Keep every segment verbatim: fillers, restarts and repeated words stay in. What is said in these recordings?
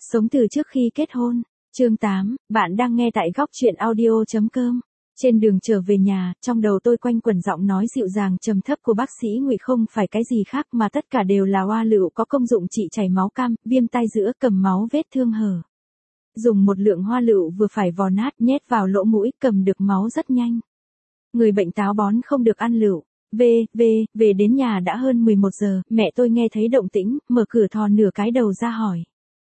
Sống từ trước khi kết hôn. Chương tám, bạn đang nghe tại góc truyện audio chấm com. Trên đường trở về nhà, trong đầu tôi quanh quẩn giọng nói dịu dàng trầm thấp của bác sĩ Ngụy, không phải cái gì khác mà tất cả đều là hoa lựu có công dụng trị chảy máu cam, viêm tai giữa, cầm máu vết thương hở. Dùng một lượng hoa lựu vừa phải vò nát nhét vào lỗ mũi, cầm được máu rất nhanh. Người bệnh táo bón không được ăn lựu. Về, về, về đến nhà đã hơn mười một giờ, mẹ tôi nghe thấy động tĩnh, mở cửa thò nửa cái đầu ra hỏi.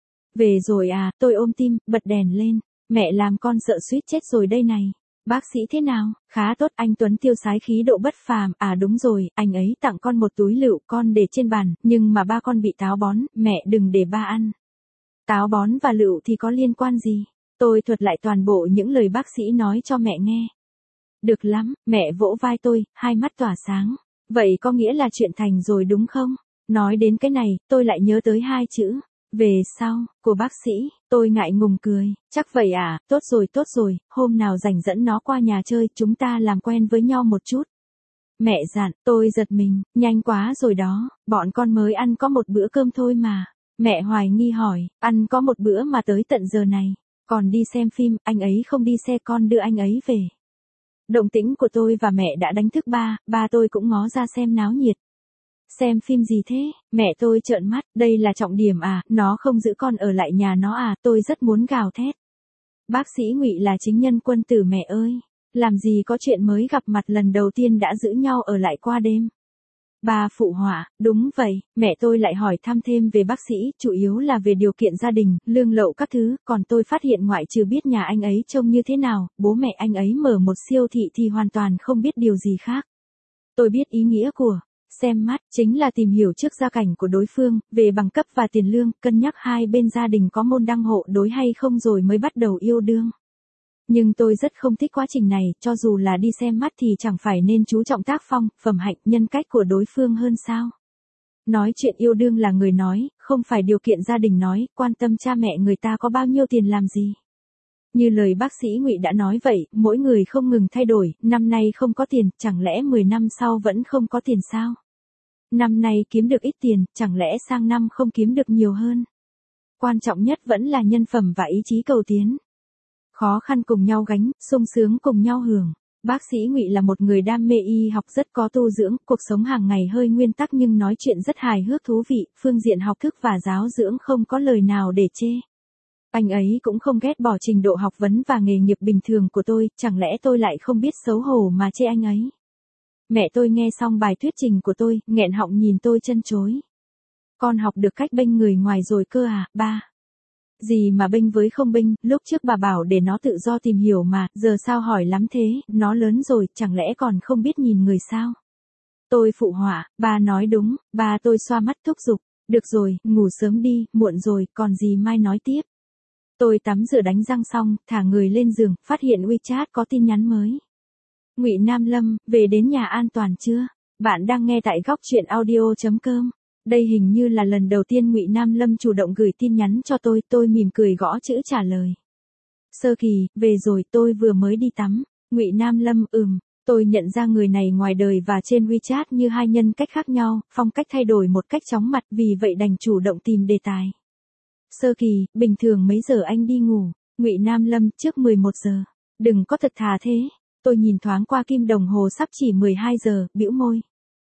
Về rồi à, tôi ôm tim, bật đèn lên. Mẹ làm con sợ suýt chết rồi đây này. Bác sĩ thế nào? Khá tốt, anh Tuấn tiêu sái khí độ bất phàm. À đúng rồi, anh ấy tặng con một túi lựu, con để trên bàn, nhưng mà ba con bị táo bón, mẹ đừng để ba ăn. Táo bón và lựu thì có liên quan gì? Tôi thuật lại toàn bộ những lời bác sĩ nói cho mẹ nghe. Được lắm, mẹ vỗ vai tôi, hai mắt tỏa sáng. Vậy có nghĩa là chuyện thành rồi đúng không? Nói đến cái này, tôi lại nhớ tới hai chữ. Về sau, của bác sĩ, tôi ngại ngùng cười. Chắc vậy à, tốt rồi tốt rồi, hôm nào rảnh dẫn nó qua nhà chơi, chúng ta làm quen với nhau một chút. Mẹ dặn, tôi giật mình, nhanh quá rồi đó, bọn con mới ăn có một bữa cơm thôi mà. Mẹ hoài nghi hỏi, ăn có một bữa mà tới tận giờ này. Còn đi xem phim, anh ấy không đi xe, con đưa anh ấy về. Động tĩnh của tôi và mẹ đã đánh thức ba, ba tôi cũng ngó ra xem náo nhiệt. Xem phim gì thế? Mẹ tôi trợn mắt, đây là trọng điểm à, nó không giữ con ở lại nhà nó à, tôi rất muốn gào thét. Bác sĩ Ngụy là chính nhân quân tử mẹ ơi, làm gì có chuyện mới gặp mặt lần đầu tiên đã giữ nhau ở lại qua đêm. Bà phụ họa, đúng vậy, mẹ tôi lại hỏi thăm thêm về bác sĩ, chủ yếu là về điều kiện gia đình, lương lậu các thứ, còn tôi phát hiện ngoại trừ biết nhà anh ấy trông như thế nào, bố mẹ anh ấy mở một siêu thị thì hoàn toàn không biết điều gì khác. Tôi biết ý nghĩa của xem mắt, chính là tìm hiểu trước gia cảnh của đối phương, về bằng cấp và tiền lương, cân nhắc hai bên gia đình có môn đăng hộ đối hay không rồi mới bắt đầu yêu đương. Nhưng tôi rất không thích quá trình này, cho dù là đi xem mắt thì chẳng phải nên chú trọng tác phong, phẩm hạnh, nhân cách của đối phương hơn sao? Nói chuyện yêu đương là người nói, không phải điều kiện gia đình nói, quan tâm cha mẹ người ta có bao nhiêu tiền làm gì. Như lời bác sĩ Ngụy đã nói vậy, mỗi người không ngừng thay đổi, năm nay không có tiền, chẳng lẽ mười năm sau vẫn không có tiền sao? Năm nay kiếm được ít tiền, chẳng lẽ sang năm không kiếm được nhiều hơn? Quan trọng nhất vẫn là nhân phẩm và ý chí cầu tiến. Khó khăn cùng nhau gánh, sung sướng cùng nhau hưởng. Bác sĩ Ngụy là một người đam mê y học, rất có tu dưỡng, cuộc sống hàng ngày hơi nguyên tắc nhưng nói chuyện rất hài hước thú vị, phương diện học thức và giáo dưỡng không có lời nào để chê. Anh ấy cũng không ghét bỏ trình độ học vấn và nghề nghiệp bình thường của tôi, chẳng lẽ tôi lại không biết xấu hổ mà chê anh ấy. Mẹ tôi nghe xong bài thuyết trình của tôi, nghẹn họng nhìn tôi chân chối. Con học được cách bênh người ngoài rồi cơ à, ba? Gì mà bênh với không bênh, lúc trước bà bảo để nó tự do tìm hiểu mà, giờ sao hỏi lắm thế, nó lớn rồi, chẳng lẽ còn không biết nhìn người sao? Tôi phụ họa, ba nói đúng, ba tôi xoa mắt thúc giục, được rồi, ngủ sớm đi, muộn rồi, còn gì mai nói tiếp. Tôi tắm rửa đánh răng xong, thả người lên giường, phát hiện WeChat có tin nhắn mới. Ngụy Nam Lâm, về đến nhà an toàn chưa? Bạn đang nghe tại góc truyện audio chấm com. Đây hình như là lần đầu tiên Ngụy Nam Lâm chủ động gửi tin nhắn cho tôi, tôi mỉm cười gõ chữ trả lời. Sơ Kỳ, về rồi, tôi vừa mới đi tắm. Ngụy Nam Lâm, ừm, tôi nhận ra người này ngoài đời và trên WeChat như hai nhân cách khác nhau, phong cách thay đổi một cách chóng mặt, vì vậy đành chủ động tìm đề tài. Sơ Kỳ, bình thường mấy giờ anh đi ngủ? Ngụy Nam Lâm, trước mười một giờ. Đừng có thật thà thế. Tôi nhìn thoáng qua kim đồng hồ sắp chỉ mười hai giờ, bĩu môi.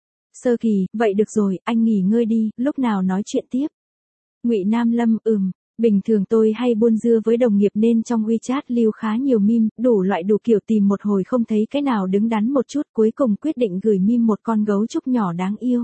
Sơ Kỳ, vậy được rồi, anh nghỉ ngơi đi, lúc nào nói chuyện tiếp. Ngụy Nam Lâm, ừm, bình thường tôi hay buôn dưa với đồng nghiệp nên trong WeChat lưu khá nhiều meme, đủ loại đủ kiểu, tìm một hồi không thấy cái nào đứng đắn một chút, cuối cùng quyết định gửi meme một con gấu trúc nhỏ đáng yêu.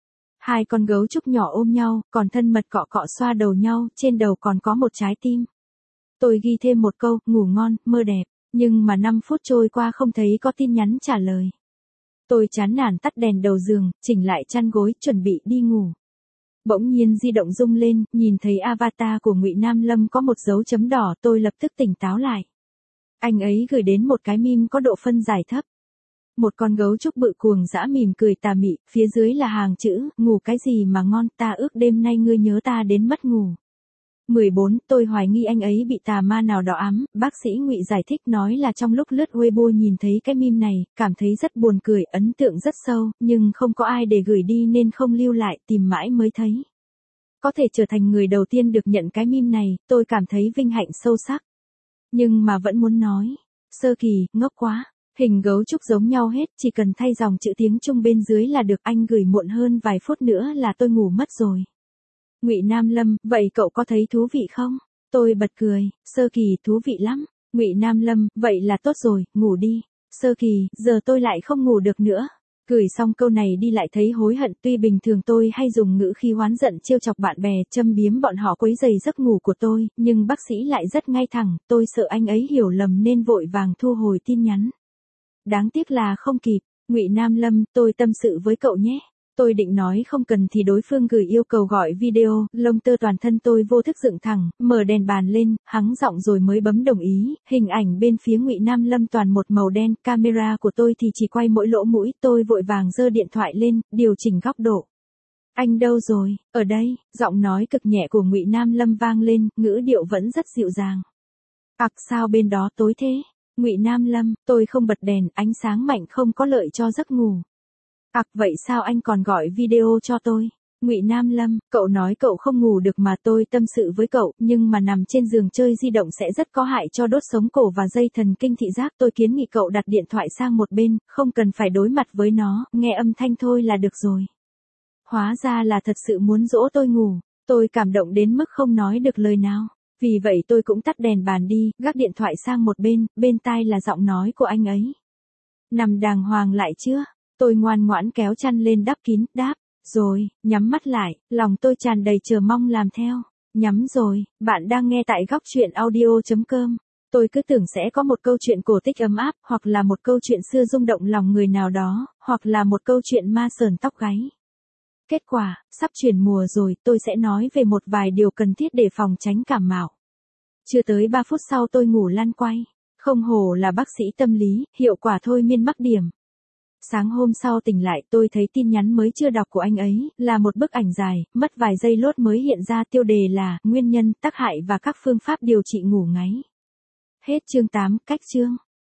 Hai con gấu trúc nhỏ ôm nhau, còn thân mật cọ cọ xoa đầu nhau, trên đầu còn có một trái tim. Tôi ghi thêm một câu, ngủ ngon, mơ đẹp, nhưng mà năm phút trôi qua không thấy có tin nhắn trả lời. Tôi chán nản tắt đèn đầu giường, chỉnh lại chăn gối, chuẩn bị đi ngủ. Bỗng nhiên di động rung lên, nhìn thấy avatar của Ngụy Nam Lâm có một dấu chấm đỏ, tôi lập tức tỉnh táo lại. Anh ấy gửi đến một cái meme có độ phân giải thấp. Một con gấu trúc bự cuồng dã mỉm cười tà mị, phía dưới là hàng chữ, ngủ cái gì mà ngon, ta ước đêm nay ngươi nhớ ta đến mất ngủ. mười bốn, tôi hoài nghi anh ấy bị tà ma nào đó ám, bác sĩ Ngụy giải thích nói là trong lúc lướt Weibo nhìn thấy cái meme này, cảm thấy rất buồn cười, ấn tượng rất sâu, nhưng không có ai để gửi đi nên không lưu lại, tìm mãi mới thấy. có thể trở thành người đầu tiên được nhận cái meme này, tôi cảm thấy vinh hạnh sâu sắc. Nhưng mà vẫn muốn nói. Sơ Kỳ, ngốc quá. Hình gấu trúc giống nhau hết, chỉ cần thay dòng chữ tiếng Trung bên dưới là được, anh gửi muộn hơn vài phút nữa là tôi ngủ mất rồi. Ngụy Nam Lâm, vậy cậu có thấy thú vị không? Tôi bật cười, Sơ Kỳ, thú vị lắm. Ngụy Nam Lâm, vậy là tốt rồi, ngủ đi. Sơ Kỳ, giờ tôi lại không ngủ được nữa. Gửi xong câu này đi lại thấy hối hận, tuy bình thường tôi hay dùng ngữ khi oán giận trêu chọc bạn bè, châm biếm bọn họ quấy rầy giấc ngủ của tôi, nhưng bác sĩ lại rất ngay thẳng, tôi sợ anh ấy hiểu lầm nên vội vàng thu hồi tin nhắn. Đáng tiếc là không kịp. Ngụy Nam Lâm, tôi tâm sự với cậu nhé. Tôi định nói không cần thì đối phương gửi yêu cầu gọi video, lông tơ toàn thân tôi vô thức dựng thẳng, mở đèn bàn lên, hắng giọng rồi mới bấm đồng ý, hình ảnh bên phía Ngụy Nam Lâm toàn một màu đen, camera của tôi thì chỉ quay mỗi lỗ mũi, tôi vội vàng giơ điện thoại lên, điều chỉnh góc độ. Anh đâu rồi? Ở đây, giọng nói cực nhẹ của Ngụy Nam Lâm vang lên, ngữ điệu vẫn rất dịu dàng. Ặc, sao bên đó tối thế? Ngụy Nam Lâm, tôi không bật đèn, ánh sáng mạnh không có lợi cho giấc ngủ. Ặc, vậy sao anh còn gọi video cho tôi? Ngụy Nam Lâm, cậu nói cậu không ngủ được mà tôi tâm sự với cậu, nhưng mà nằm trên giường chơi di động sẽ rất có hại cho đốt sống cổ và dây thần kinh thị giác. Tôi kiến nghị cậu đặt điện thoại sang một bên, không cần phải đối mặt với nó, nghe âm thanh thôi là được rồi. Hóa ra là thật sự muốn dỗ tôi ngủ, tôi cảm động đến mức không nói được lời nào. Vì vậy tôi cũng tắt đèn bàn đi, gác điện thoại sang một bên, bên tai là giọng nói của anh ấy. Nằm đàng hoàng lại chưa? Tôi ngoan ngoãn kéo chăn lên đắp kín, đáp, rồi, nhắm mắt lại, lòng tôi tràn đầy chờ mong làm theo. Nhắm rồi, bạn đang nghe tại góc truyện audio chấm com. Tôi cứ tưởng sẽ có một câu chuyện cổ tích ấm áp, hoặc là một câu chuyện xưa rung động lòng người nào đó, hoặc là một câu chuyện ma sờn tóc gáy. Kết quả, sắp chuyển mùa rồi, tôi sẽ nói về một vài điều cần thiết để phòng tránh cảm mạo. Chưa tới ba phút sau tôi ngủ lăn quay. Không hổ là bác sĩ tâm lý, hiệu quả thôi miên mắc điểm. Sáng hôm sau tỉnh lại tôi thấy tin nhắn mới chưa đọc của anh ấy, là một bức ảnh dài, mất vài giây lốt mới hiện ra tiêu đề là, nguyên nhân, tác hại và các phương pháp điều trị ngủ ngáy. Hết chương tám, cách chương.